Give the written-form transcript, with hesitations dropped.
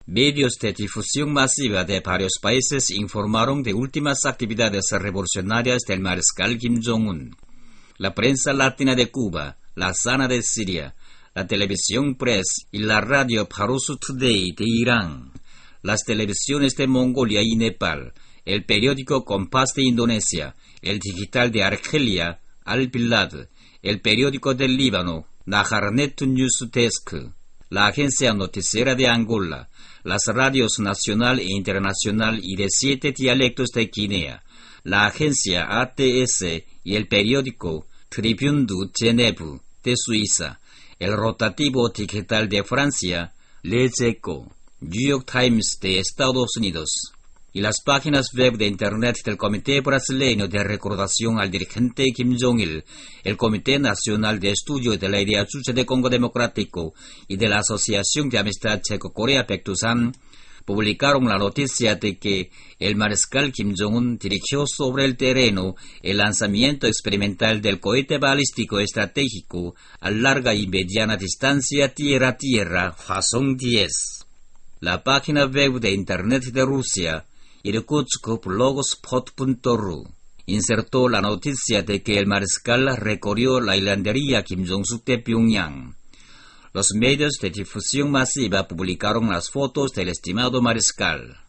Medios de difusión masiva de varios países informaron de últimas actividades revolucionarias del mariscal Kim Jong-un. La prensa latina de Cuba, la SANA de Siria, la televisión Press y la radio Parus Today de Irán, las televisiones de Mongolia y Nepal, el periódico Kompas de Indonesia, el digital de Argelia, Al-Bilad, el periódico del Líbano, Naharnet News Desk, la agencia noticiera de Angola, las radios nacional e internacional y de 7 dialectos de Guinea, la agencia ATS y el periódico Tribune du Genève de Suiza, el rotativo digital de Francia, Les Echos, New York Times de Estados Unidos, y las páginas web de Internet del Comité Brasileño de Recordación al Dirigente Kim Jong-il, el Comité Nacional de Estudio de la Idea Chucha de Congo Democrático y de la Asociación de Amistad Checo-Corea-Pectusan, publicaron la noticia de que el mariscal Kim Jong-un dirigió sobre el terreno el lanzamiento experimental del cohete balístico estratégico a larga y mediana distancia tierra-tierra Hwasong-10. La página web de Internet de Rusia, irkutsk.blogspot.ru, insertó la noticia de que el mariscal recorrió la hilandería Kim Jong-suk de Pyongyang. Los medios de difusión masiva publicaron las fotos del estimado mariscal.